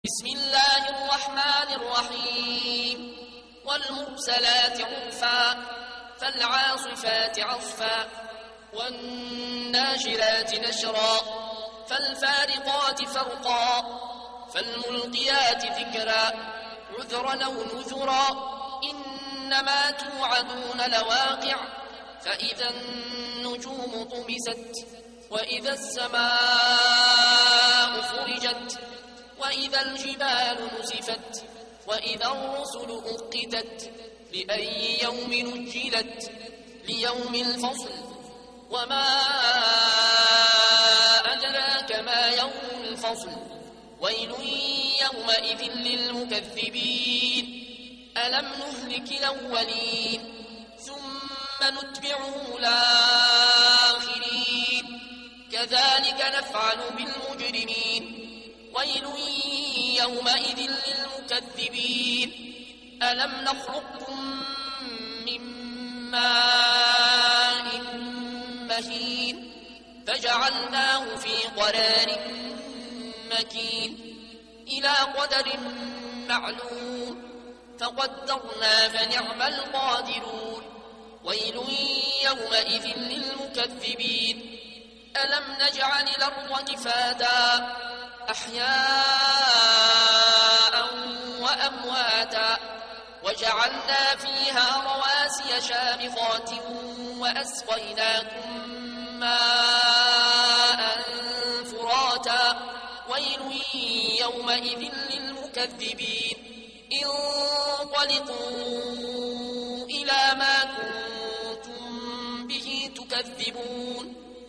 بسم الله الرحمن الرحيم والمرسلات عرفا فالعاصفات عصفا والناشرات نشرا فالفارقات فرقا فالملقيات ذكرا عذرا أو نذرا إنما توعدون لواقع فإذا النجوم طمست وإذا السماء فرجت وإذا الجبال نسفت وإذا الرسل أقتت لأي يوم نجلت ليوم الفصل وما أدراك ما يوم الفصل ويل يومئذ للمكذبين ألم نهلك الأولين ثم نتبعهم الآخرين كذلك نفعل بالمجرمين ويل يومئذ للمكذبين ألم نخلقكم من ماء مهين فجعلناه في قرار مكين إلى قدر معلوم فقدرنا فنعم القادرون ويل يومئذ للمكذبين ألم نجعل الأرض كفاتا أحياء وأمواتا وجعلنا فيها رواسي شامخات وأسقيناكم ماء فراتا ويل يومئذ للمكذبين انطلقوا إلى ما كنتم به تكذبون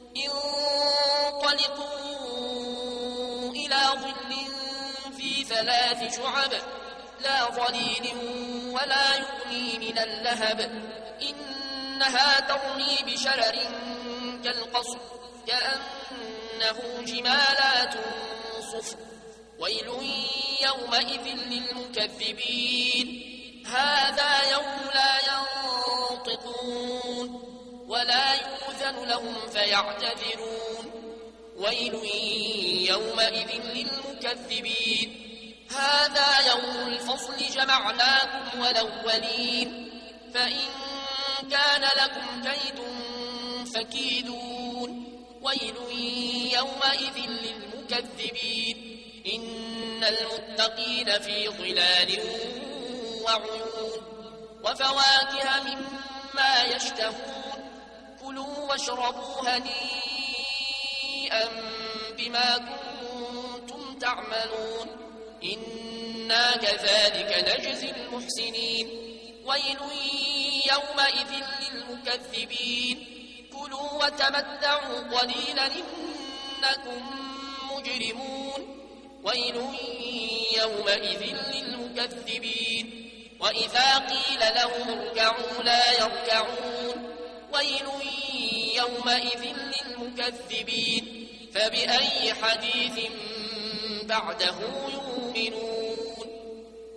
انطلقوا إلى ظل في 3 شعب لا ظليل ولا يغني من اللهب إنها ترمي بشرر كالقصر كأنه جمالات صفر ويل يومئذ للمكذبين هذا يوم لا ينطقون ولا يؤذن لهم فيعتذرون ويل يومئذ للمكذبين هذا يوم الفصل جمعناكم والأولين فإن كان لكم كيد فكيدون ويل يومئذ للمكذبين إن المتقين في ظلال وعيون وفواكه مما يشتهون كلوا واشربوا هنيئا بما كنتم تعملون إنا كذلك نجزي المحسنين ويل يومئذ للمكذبين كلوا وتمتعوا قليلا إنكم مجرمون ويل يومئذ للمكذبين وإذا قيل لهم اركعوا لا يركعون ويل يومئذ للمكذبين فبأي حديث بعده يؤمنون